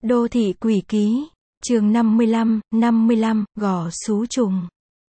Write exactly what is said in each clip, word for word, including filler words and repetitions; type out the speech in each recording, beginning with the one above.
Đô thị quỷ ký, chương năm mươi lăm, năm mươi lăm, gò sú trùng.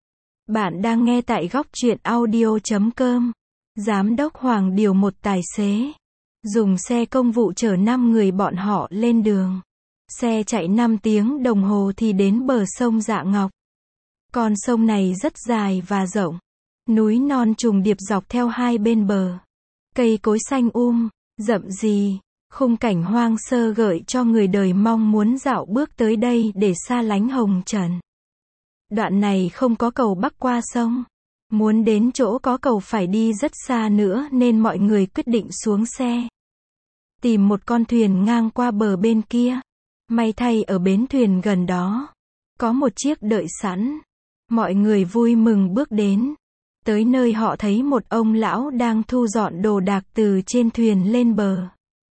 Bạn đang nghe tại góc truyện audio chấm com. Giám đốc Hoàng điều một tài xế, dùng xe công vụ chở năm người bọn họ lên đường. Xe chạy năm tiếng đồng hồ thì đến bờ sông Dạ Ngọc. Con sông này rất dài và rộng. Núi non trùng điệp dọc theo hai bên bờ. Cây cối xanh um, rậm rì. Khung cảnh hoang sơ gợi cho người đời mong muốn dạo bước tới đây để xa lánh hồng trần. Đoạn này không có cầu bắc qua sông. Muốn đến chỗ có cầu phải đi rất xa nữa nên mọi người quyết định xuống xe. Tìm một con thuyền ngang qua bờ bên kia. May thay ở bến thuyền gần đó có một chiếc đợi sẵn. Mọi người vui mừng bước đến. Tới nơi họ thấy một ông lão đang thu dọn đồ đạc từ trên thuyền lên bờ.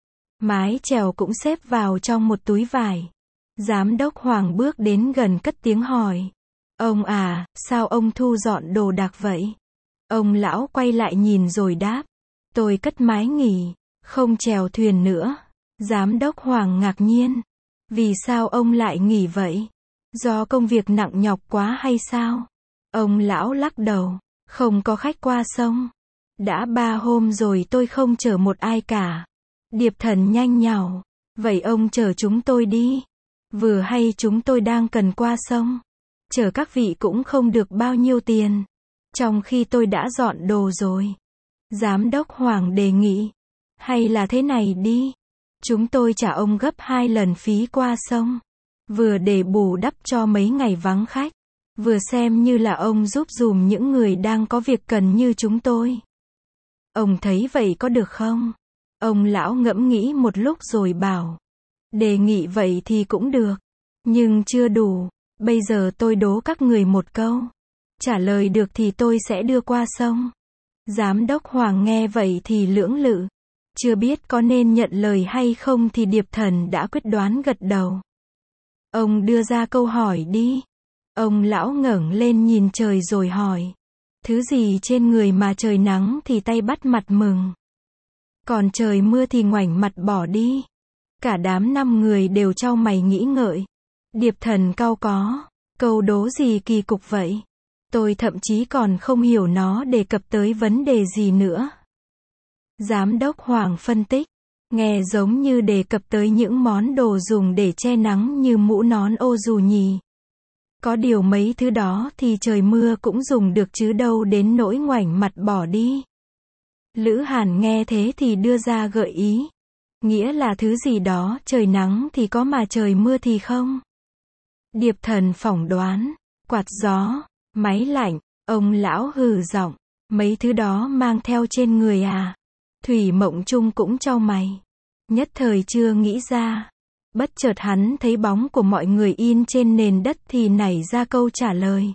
Mái chèo cũng xếp vào trong một túi vải. Giám đốc Hoàng bước đến gần cất tiếng hỏi. Ông à, sao ông thu dọn đồ đạc vậy? Ông lão quay lại nhìn rồi đáp. Tôi cất mái nghỉ, không chèo thuyền nữa. Giám đốc Hoàng ngạc nhiên. Vì sao ông lại nghỉ vậy? Do công việc nặng nhọc quá hay sao? Ông lão lắc đầu. Không có khách qua sông. Đã ba hôm rồi tôi không chở một ai cả. Điệp Thần nhanh nhảu. Vậy ông chở chúng tôi đi. Vừa hay chúng tôi đang cần qua sông. Chở các vị cũng không được bao nhiêu tiền. Trong khi tôi đã dọn đồ rồi. Giám đốc Hoàng đề nghị. Hay là thế này đi. Chúng tôi trả ông gấp hai lần phí qua sông. Vừa để bù đắp cho mấy ngày vắng khách. Vừa xem như là ông giúp dùm những người đang có việc cần như chúng tôi. Ông thấy vậy có được không? Ông lão ngẫm nghĩ một lúc rồi bảo. Đề nghị vậy thì cũng được. Nhưng chưa đủ. Bây giờ tôi đố các người một câu. Trả lời được thì tôi sẽ đưa qua sông. Giám đốc Hoàng nghe vậy thì lưỡng lự. Chưa biết có nên nhận lời hay không thì Điệp Thần đã quyết đoán gật đầu. Ông đưa ra câu hỏi đi. Ông lão ngẩng lên nhìn trời rồi hỏi. Thứ gì trên người mà trời nắng thì tay bắt mặt mừng. Còn trời mưa thì ngoảnh mặt bỏ đi. Cả đám năm người đều chau mày nghĩ ngợi. Điệp Thần cau có. Câu đố gì kỳ cục vậy? Tôi thậm chí còn không hiểu nó đề cập tới vấn đề gì nữa. Giám đốc Hoàng phân tích. Nghe giống như đề cập tới những món đồ dùng để che nắng như mũ nón ô dù nhì. Có điều mấy thứ đó thì trời mưa cũng dùng được chứ đâu đến nỗi ngoảnh mặt bỏ đi. Lữ Hàn nghe thế thì đưa ra gợi ý. Nghĩa là thứ gì đó trời nắng thì có mà trời mưa thì không. Điệp Thần phỏng đoán. Quạt gió, máy lạnh, ông lão hừ giọng. Mấy thứ đó mang theo trên người à? Thủy Mộng Trung cũng chau mày. Nhất thời chưa nghĩ ra. Bất chợt hắn thấy bóng của mọi người in trên nền đất thì nảy ra câu trả lời.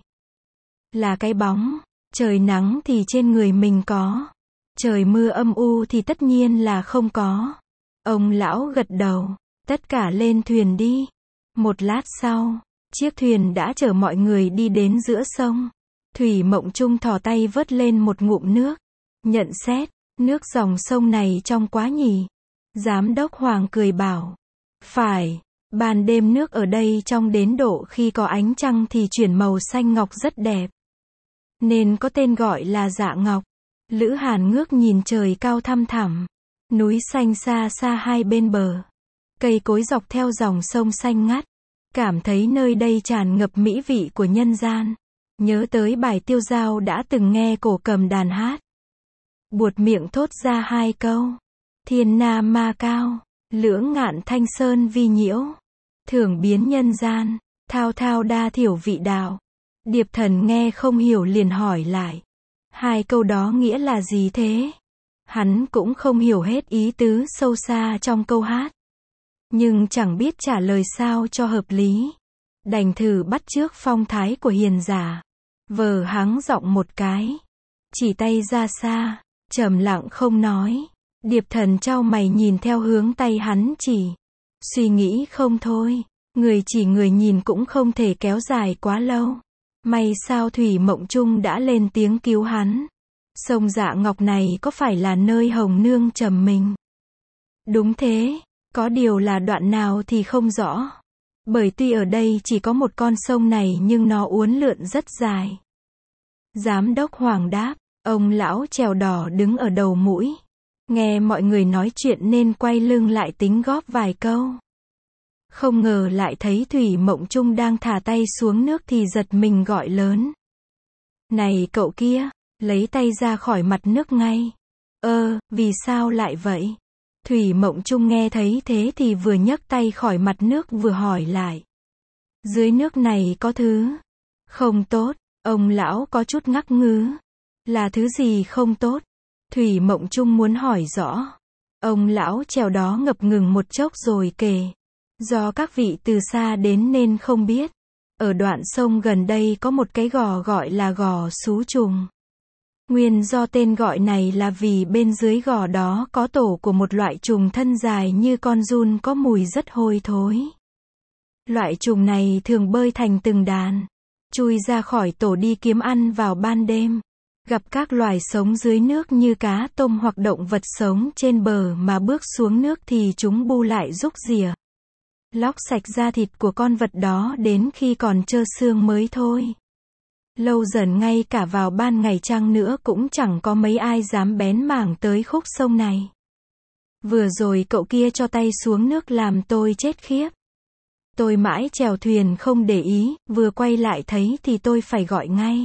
Là cái bóng. Trời nắng thì trên người mình có. Trời mưa âm u thì tất nhiên là không có. Ông lão gật đầu. Tất cả lên thuyền đi. Một lát sau, chiếc thuyền đã chở mọi người đi đến giữa sông. Thủy Mộng Trung thò tay vớt lên một ngụm nước. Nhận xét, nước dòng sông này trong quá nhỉ. Giám đốc Hoàng cười bảo. Phải, ban đêm nước ở đây trong đến độ khi có ánh trăng thì chuyển màu xanh ngọc rất đẹp. Nên có tên gọi là Dạ Ngọc. Lữ Hàn ngước nhìn trời cao thăm thẳm. Núi xanh xa xa hai bên bờ. Cây cối dọc theo dòng sông xanh ngắt. Cảm thấy nơi đây tràn ngập mỹ vị của nhân gian. Nhớ tới bài Tiêu Dao đã từng nghe cổ cầm đàn hát. Buột miệng thốt ra hai câu. Thiên nam ma cao. Lưỡng ngạn thanh sơn vi nhiễu. Thưởng biến nhân gian. Thao thao đa thiểu vị đạo. Điệp Thần nghe không hiểu liền hỏi lại. Hai câu đó nghĩa là gì thế? Hắn cũng không hiểu hết ý tứ sâu xa trong câu hát. Nhưng chẳng biết trả lời sao cho hợp lý. Đành thử bắt chước phong thái của hiền giả. Vờ hắng giọng một cái. Chỉ tay ra xa. Trầm lặng không nói. Điệp Thần chau mày nhìn theo hướng tay hắn chỉ. Suy nghĩ không thôi. Người chỉ người nhìn cũng không thể kéo dài quá lâu. May sao Thủy Mộng Trung đã lên tiếng cứu hắn. Sông Dạ Ngọc này có phải là nơi Hồng Nương trầm mình? Đúng thế. Có điều là đoạn nào thì không rõ. Bởi tuy ở đây chỉ có một con sông này nhưng nó uốn lượn rất dài. Giám đốc Hoàng đáp, ông lão chèo đỏ đứng ở đầu mũi. Nghe mọi người nói chuyện nên quay lưng lại tính góp vài câu. Không ngờ lại thấy Thủy Mộng Chung đang thả tay xuống nước thì giật mình gọi lớn. Này cậu kia, lấy tay ra khỏi mặt nước ngay. Ơ, vì sao lại vậy? Thủy Mộng Chung nghe thấy thế thì vừa nhấc tay khỏi mặt nước vừa hỏi lại. Dưới nước này có thứ không tốt, ông lão có chút ngắc ngứ. Là thứ gì không tốt? Thủy Mộng Chung muốn hỏi rõ. Ông lão chèo đó ngập ngừng một chốc rồi kể. Do các vị từ xa đến nên không biết. Ở đoạn sông gần đây có một cái gò gọi là gò Sú Trùng. Nguyên do tên gọi này là vì bên dưới gò đó có tổ của một loại trùng thân dài như con giun có mùi rất hôi thối. Loại trùng này thường bơi thành từng đàn, chui ra khỏi tổ đi kiếm ăn vào ban đêm. Gặp các loài sống dưới nước như cá tôm hoặc động vật sống trên bờ mà bước xuống nước thì chúng bu lại rúc rỉa, lóc sạch da thịt của con vật đó đến khi còn trơ xương mới thôi. Lâu dần ngay cả vào ban ngày trăng nữa cũng chẳng có mấy ai dám bén mảng tới khúc sông này. Vừa rồi cậu kia cho tay xuống nước làm tôi chết khiếp. Tôi mãi chèo thuyền không để ý, vừa quay lại thấy thì tôi phải gọi ngay.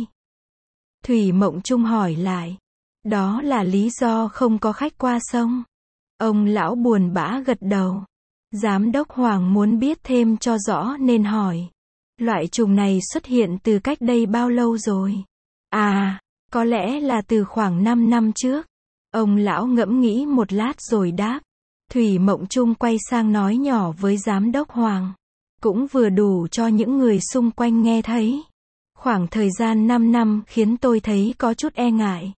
Thủy Mộng Chung hỏi lại. Đó là lý do không có khách qua sông. Ông lão buồn bã gật đầu. Giám đốc Hoàng muốn biết thêm cho rõ nên hỏi. Loại trùng này xuất hiện từ cách đây bao lâu rồi? À, có lẽ là từ khoảng năm năm trước. Ông lão ngẫm nghĩ một lát rồi đáp. Thủy Mộng Chung quay sang nói nhỏ với giám đốc Hoàng. Cũng vừa đủ cho những người xung quanh nghe thấy. Khoảng thời gian năm năm khiến tôi thấy có chút e ngại.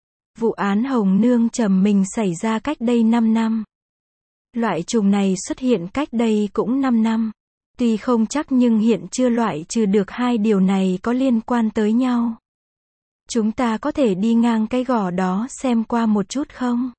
Vụ án Hồng Nương Trầm Mình xảy ra cách đây năm năm. Loại trùng này xuất hiện cách đây cũng năm năm. Tuy không chắc nhưng hiện chưa loại trừ được hai điều này có liên quan tới nhau. Chúng ta có thể đi ngang cái gò đó xem qua một chút không?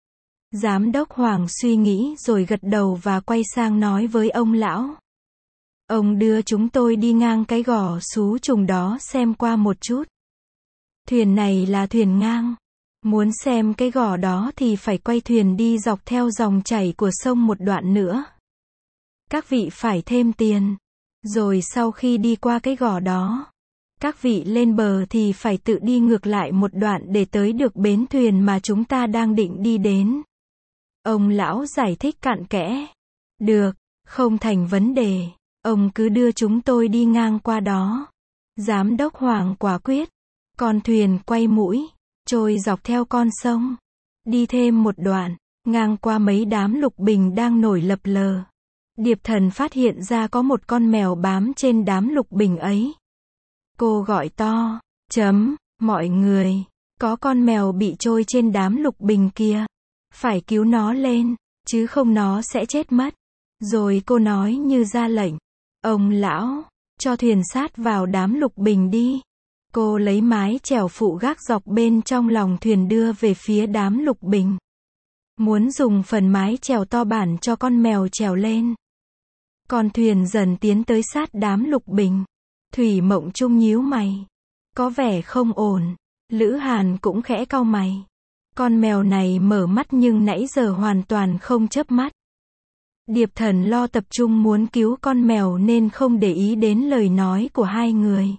Giám đốc Hoàng suy nghĩ rồi gật đầu và quay sang nói với ông lão. Ông đưa chúng tôi đi ngang cái gò Sú Trùng đó xem qua một chút. Thuyền này là thuyền ngang. Muốn xem cái gò đó thì phải quay thuyền đi dọc theo dòng chảy của sông một đoạn nữa. Các vị phải thêm tiền. Rồi sau khi đi qua cái gò đó, các vị lên bờ thì phải tự đi ngược lại một đoạn để tới được bến thuyền mà chúng ta đang định đi đến. Ông lão giải thích cặn kẽ. Được, không thành vấn đề. Ông cứ đưa chúng tôi đi ngang qua đó. Giám đốc Hoàng quả quyết. Con thuyền quay mũi, trôi dọc theo con sông. Đi thêm một đoạn, ngang qua mấy đám lục bình đang nổi lập lờ. Điệp Thần phát hiện ra có một con mèo bám trên đám lục bình ấy. Cô gọi to, chấm, mọi người, có con mèo bị trôi trên đám lục bình kia. Phải cứu nó lên, chứ không nó sẽ chết mất. Rồi cô nói như ra lệnh. Ông lão, cho thuyền sát vào đám lục bình đi. Cô lấy mái chèo phụ gác dọc bên trong lòng thuyền đưa về phía đám lục bình. Muốn dùng phần mái chèo to bản cho con mèo trèo lên. Con thuyền dần tiến tới sát đám lục bình. Thủy Mộng Chung nhíu mày. Có vẻ không ổn. Lữ Hàn cũng khẽ cau mày. Con mèo này mở mắt nhưng nãy giờ hoàn toàn không chớp mắt. Điệp Thần lo tập trung muốn cứu con mèo nên không để ý đến lời nói của hai người.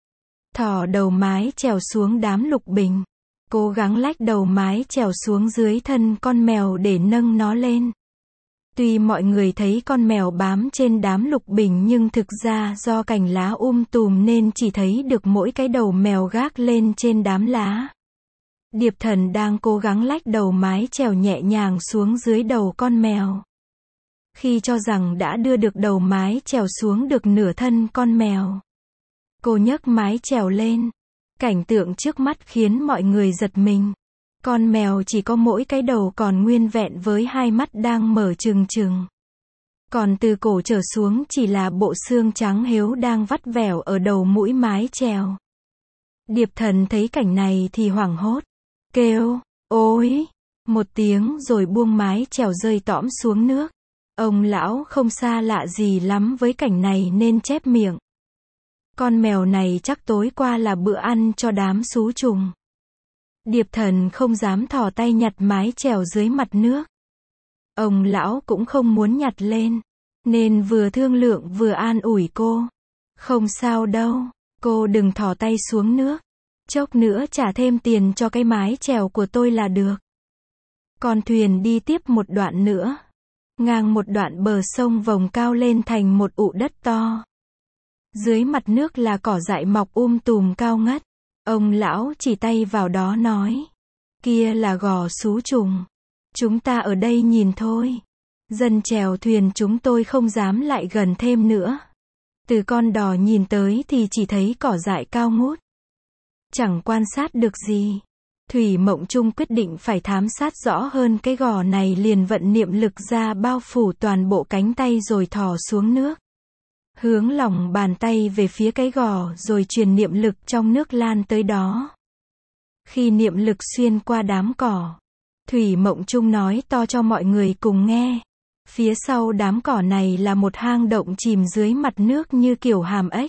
Thỏ đầu mái trèo xuống đám lục bình. Cố gắng lách đầu mái trèo xuống dưới thân con mèo để nâng nó lên. Tuy mọi người thấy con mèo bám trên đám lục bình nhưng thực ra do cành lá um tùm nên chỉ thấy được mỗi cái đầu mèo gác lên trên đám lá. Điệp Thần đang cố gắng lách đầu mái trèo nhẹ nhàng xuống dưới đầu con mèo. Khi cho rằng đã đưa được đầu mái trèo xuống được nửa thân con mèo, cô nhấc mái chèo lên. Cảnh tượng trước mắt khiến mọi người giật mình. Con mèo chỉ có mỗi cái đầu còn nguyên vẹn với hai mắt đang mở trừng trừng. Còn từ cổ trở xuống chỉ là bộ xương trắng héo đang vắt vẻo ở đầu mũi mái chèo. Điệp Thần thấy cảnh này thì hoảng hốt. Kêu, ôi, một tiếng rồi buông mái chèo rơi tõm xuống nước. Ông lão không xa lạ gì lắm với cảnh này nên chép miệng. Con mèo này chắc tối qua là bữa ăn cho đám xú trùng. Điệp Thần không dám thò tay nhặt mái chèo dưới mặt nước. Ông lão cũng không muốn nhặt lên, nên vừa thương lượng vừa an ủi cô. Không sao đâu, cô đừng thò tay xuống nước. Chốc nữa trả thêm tiền cho cái mái chèo của tôi là được. Con thuyền đi tiếp một đoạn nữa. Ngang một đoạn bờ sông vòng cao lên thành một ụ đất to. Dưới mặt nước là cỏ dại mọc um tùm cao ngất. Ông lão chỉ tay vào đó nói. Kia là gò sú trùng. Chúng ta ở đây nhìn thôi. Dân chèo thuyền chúng tôi không dám lại gần thêm nữa. Từ con đò nhìn tới thì chỉ thấy cỏ dại cao ngút. Chẳng quan sát được gì. Thủy Mộng Trung quyết định phải thám sát rõ hơn cái gò này, liền vận niệm lực ra bao phủ toàn bộ cánh tay rồi thò xuống nước. Hướng lòng bàn tay về phía cái gò rồi truyền niệm lực trong nước lan tới đó. Khi niệm lực xuyên qua đám cỏ, Thủy Mộng Trung nói to cho mọi người cùng nghe. Phía sau đám cỏ này là một hang động chìm dưới mặt nước như kiểu hàm ếch.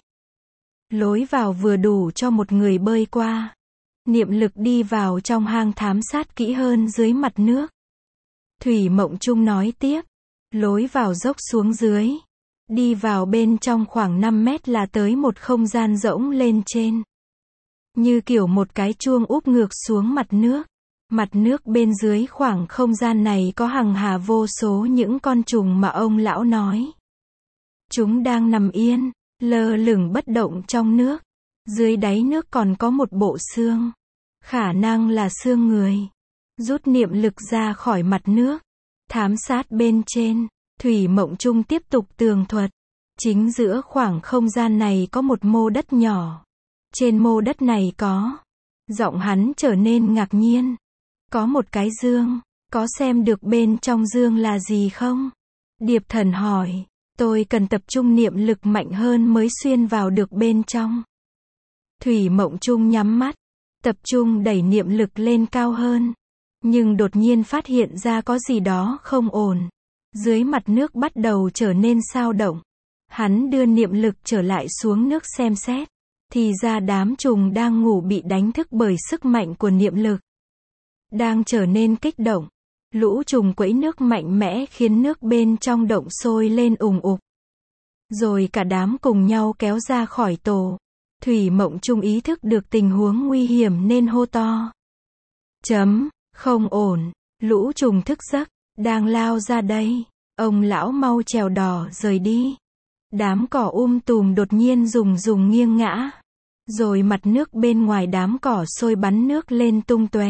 Lối vào vừa đủ cho một người bơi qua. Niệm lực đi vào trong hang thám sát kỹ hơn dưới mặt nước. Thủy Mộng Trung nói tiếp. Lối vào dốc xuống dưới. Đi vào bên trong khoảng năm mét là tới một không gian rỗng lên trên. Như kiểu một cái chuông úp ngược xuống mặt nước. Mặt nước bên dưới khoảng không gian này có hằng hà vô số những con trùng mà ông lão nói. Chúng đang nằm yên, lơ lửng bất động trong nước. Dưới đáy nước còn có một bộ xương. Khả năng là xương người. Rút niệm lực ra khỏi mặt nước. Thám sát bên trên. Thủy Mộng Trung tiếp tục tường thuật. Chính giữa khoảng không gian này có một mô đất nhỏ. Trên mô đất này có. Giọng hắn trở nên ngạc nhiên. Có một cái dương. Có xem được bên trong dương là gì không? Điệp Thần hỏi. Tôi cần tập trung niệm lực mạnh hơn mới xuyên vào được bên trong. Thủy Mộng Trung nhắm mắt. Tập trung đẩy niệm lực lên cao hơn. Nhưng đột nhiên phát hiện ra có gì đó không ổn. Dưới mặt nước bắt đầu trở nên xao động. Hắn đưa niệm lực trở lại xuống nước xem xét. Thì ra đám trùng đang ngủ bị đánh thức bởi sức mạnh của niệm lực. Đang trở nên kích động. Lũ trùng quẫy nước mạnh mẽ khiến nước bên trong động sôi lên ùng ục. Rồi cả đám cùng nhau kéo ra khỏi tổ. Thủy Mộng Trung ý thức được tình huống nguy hiểm nên hô to. Chấm, không ổn, lũ trùng thức giấc, đang lao ra đây. Ông lão mau chèo đò rời đi. Đám cỏ um tùm đột nhiên rùng rùng nghiêng ngã. Rồi mặt nước bên ngoài đám cỏ sôi bắn nước lên tung tóe.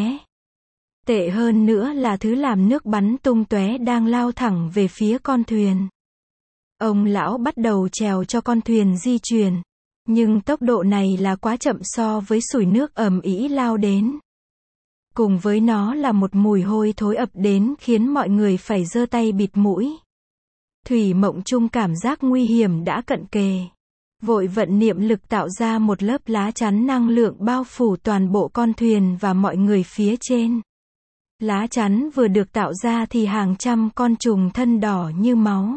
Tệ hơn nữa là thứ làm nước bắn tung tóe đang lao thẳng về phía con thuyền. Ông lão bắt đầu chèo cho con thuyền di chuyển. Nhưng tốc độ này là quá chậm so với sủi nước ầm ĩ lao đến. Cùng với nó là một mùi hôi thối ập đến khiến mọi người phải giơ tay bịt mũi. Thủy Mộng Trung cảm giác nguy hiểm đã cận kề. Vội vận niệm lực tạo ra một lớp lá chắn năng lượng bao phủ toàn bộ con thuyền và mọi người phía trên. Lá chắn vừa được tạo ra thì hàng trăm con trùng thân đỏ như máu.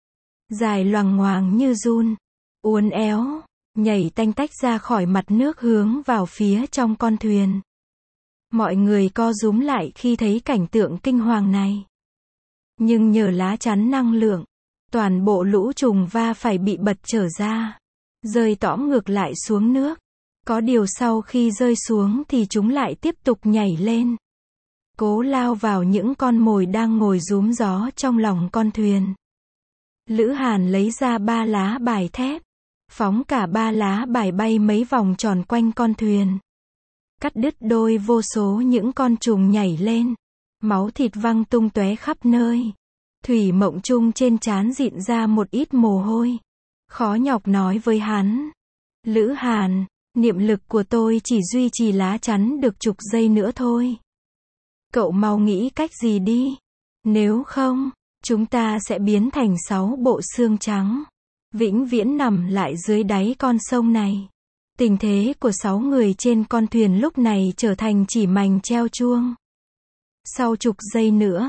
Dài loằng ngoằng như giun. Uốn éo. Nhảy tanh tách ra khỏi mặt nước hướng vào phía trong con thuyền. Mọi người co rúm lại khi thấy cảnh tượng kinh hoàng này. Nhưng nhờ lá chắn năng lượng, toàn bộ lũ trùng va phải bị bật trở ra. Rơi tõm ngược lại xuống nước. Có điều sau khi rơi xuống thì chúng lại tiếp tục nhảy lên. Cố lao vào những con mồi đang ngồi rúm gió trong lòng con thuyền. Lữ Hàn lấy ra ba lá bài thép. Phóng cả ba lá bài bay mấy vòng tròn quanh con thuyền. Cắt đứt đôi vô số những con trùng nhảy lên. Máu thịt văng tung tóe khắp nơi. Thủy Mộng Trung trên trán dịn ra một ít mồ hôi. Khó nhọc nói với hắn. Lữ Hàn, niệm lực của tôi chỉ duy trì lá chắn được chục giây nữa thôi. Cậu mau nghĩ cách gì đi. Nếu không, chúng ta sẽ biến thành sáu bộ xương trắng. Vĩnh viễn nằm lại dưới đáy con sông này. Tình thế của sáu người trên con thuyền lúc này trở thành chỉ mành treo chuông. Sau chục giây nữa,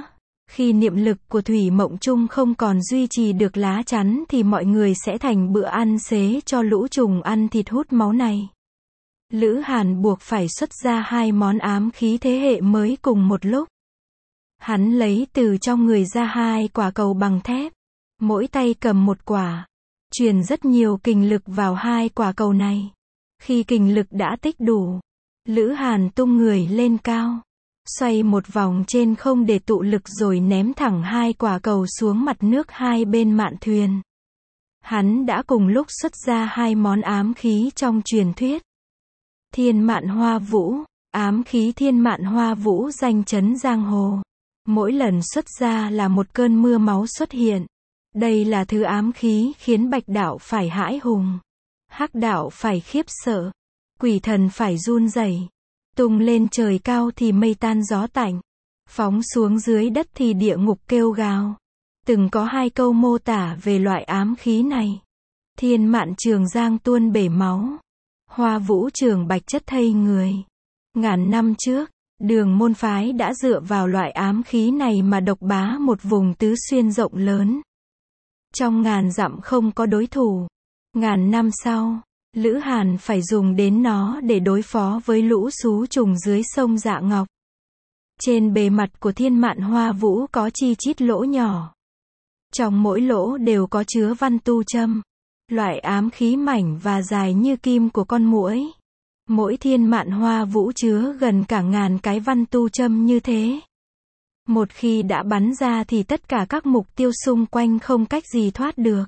Khi niệm lực của Thủy Mộng Chung không còn duy trì được lá chắn thì mọi người sẽ thành bữa ăn xế cho lũ trùng ăn thịt hút máu này. Lữ Hàn buộc phải xuất ra hai món ám khí thế hệ mới cùng một lúc. Hắn lấy từ trong người ra hai quả cầu bằng thép, mỗi tay cầm một quả, truyền rất nhiều kình lực vào hai quả cầu này. Khi kình lực đã tích đủ, Lữ Hàn tung người lên cao, xoay một vòng trên không để tụ lực rồi ném thẳng hai quả cầu xuống mặt nước hai bên mạn thuyền. Hắn đã cùng lúc xuất ra hai món ám khí trong truyền thuyết. Thiên Mạn Hoa Vũ, ám khí Thiên Mạn Hoa Vũ danh chấn giang hồ. Mỗi lần xuất ra là một cơn mưa máu xuất hiện. Đây là thứ ám khí khiến Bạch đạo phải hãi hùng, Hắc đạo phải khiếp sợ, quỷ thần phải run rẩy. Tung lên trời cao thì mây tan gió tạnh, phóng xuống dưới đất thì địa ngục kêu gào. Từng có hai câu mô tả về loại ám khí này. Thiên Mạn Trường Giang tuôn bể máu, Hoa Vũ Trường Bạch chất thây người. Ngàn năm trước, Đường môn phái đã dựa vào loại ám khí này mà độc bá một vùng tứ xuyên rộng lớn. Trong ngàn dặm không có đối thủ. Ngàn năm sau, Lữ Hàn phải dùng đến nó để đối phó với lũ xú trùng dưới sông Dạ Ngọc. Trên bề mặt của Thiên Mạn Hoa Vũ có chi chít lỗ nhỏ. Trong mỗi lỗ đều có chứa văn tu châm, loại ám khí mảnh và dài như kim của con muỗi. Mỗi Thiên Mạn Hoa Vũ chứa gần cả ngàn cái văn tu châm như thế. Một khi đã bắn ra thì tất cả các mục tiêu xung quanh không cách gì thoát được.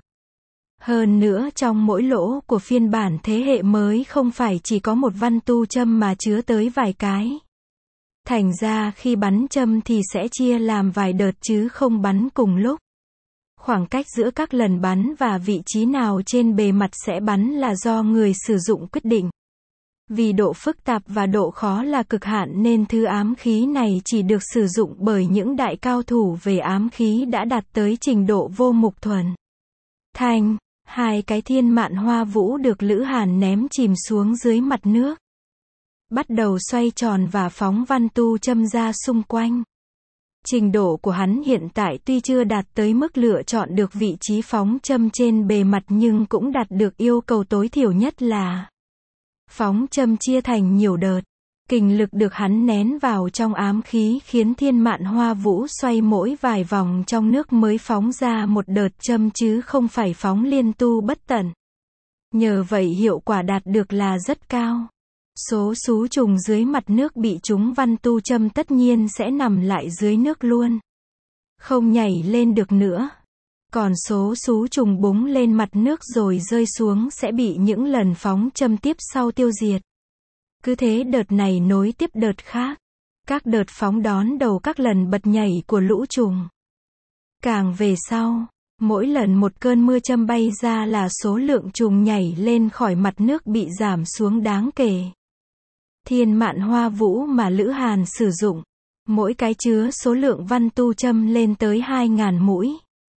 Hơn nữa trong mỗi lỗ của phiên bản thế hệ mới không phải chỉ có một văn tu châm mà chứa tới vài cái. Thành ra khi bắn châm thì sẽ chia làm vài đợt chứ không bắn cùng lúc. Khoảng cách giữa các lần bắn và vị trí nào trên bề mặt sẽ bắn là do người sử dụng quyết định. Vì độ phức tạp và độ khó là cực hạn nên thứ ám khí này chỉ được sử dụng bởi những đại cao thủ về ám khí đã đạt tới trình độ vô mục thuần. Thành, hai cái Thiên Mạn Hoa Vũ được Lữ Hàn ném chìm xuống dưới mặt nước. Bắt đầu xoay tròn và phóng văn tu châm ra xung quanh. Trình độ của hắn hiện tại tuy chưa đạt tới mức lựa chọn được vị trí phóng châm trên bề mặt nhưng cũng đạt được yêu cầu tối thiểu nhất là phóng châm chia thành nhiều đợt. Kình lực được hắn nén vào trong ám khí khiến Thiên Mạn Hoa Vũ xoay mỗi vài vòng trong nước mới phóng ra một đợt châm chứ không phải phóng liên tu bất tận. Nhờ vậy hiệu quả đạt được là rất cao. Số xú trùng dưới mặt nước bị chúng văn tu châm tất nhiên sẽ nằm lại dưới nước luôn, không nhảy lên được nữa. Còn số xú trùng búng lên mặt nước rồi rơi xuống sẽ bị những lần phóng châm tiếp sau tiêu diệt. Cứ thế đợt này nối tiếp đợt khác. Các đợt phóng đón đầu các lần bật nhảy của lũ trùng. Càng về sau, mỗi lần một cơn mưa châm bay ra là số lượng trùng nhảy lên khỏi mặt nước bị giảm xuống đáng kể. Thiên Mạn Hoa Vũ mà Lữ Hàn sử dụng, mỗi cái chứa số lượng văn tu châm lên tới hai ngàn mũi.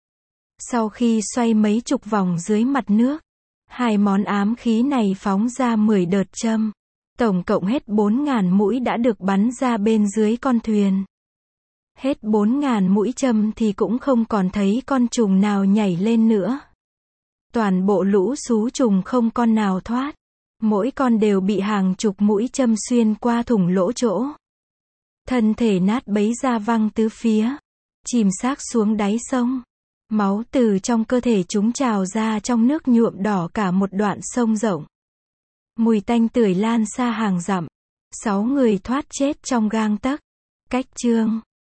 Sau khi xoay mấy chục vòng dưới mặt nước, hai món ám khí này phóng ra mười đợt châm. Tổng cộng hết bốn ngàn mũi đã được bắn ra bên dưới con thuyền. Hết bốn ngàn mũi châm thì cũng không còn thấy con trùng nào nhảy lên nữa. Toàn bộ lũ xú trùng không con nào thoát. Mỗi con đều bị hàng chục mũi châm xuyên qua thủng lỗ chỗ. Thân thể nát bấy ra văng tứ phía. Chìm xác xuống đáy sông. Máu từ trong cơ thể chúng trào ra trong nước nhuộm đỏ cả một đoạn sông rộng. Mùi tanh tưởi lan xa hàng dặm. Sáu người thoát chết trong gang tấc. Cách chương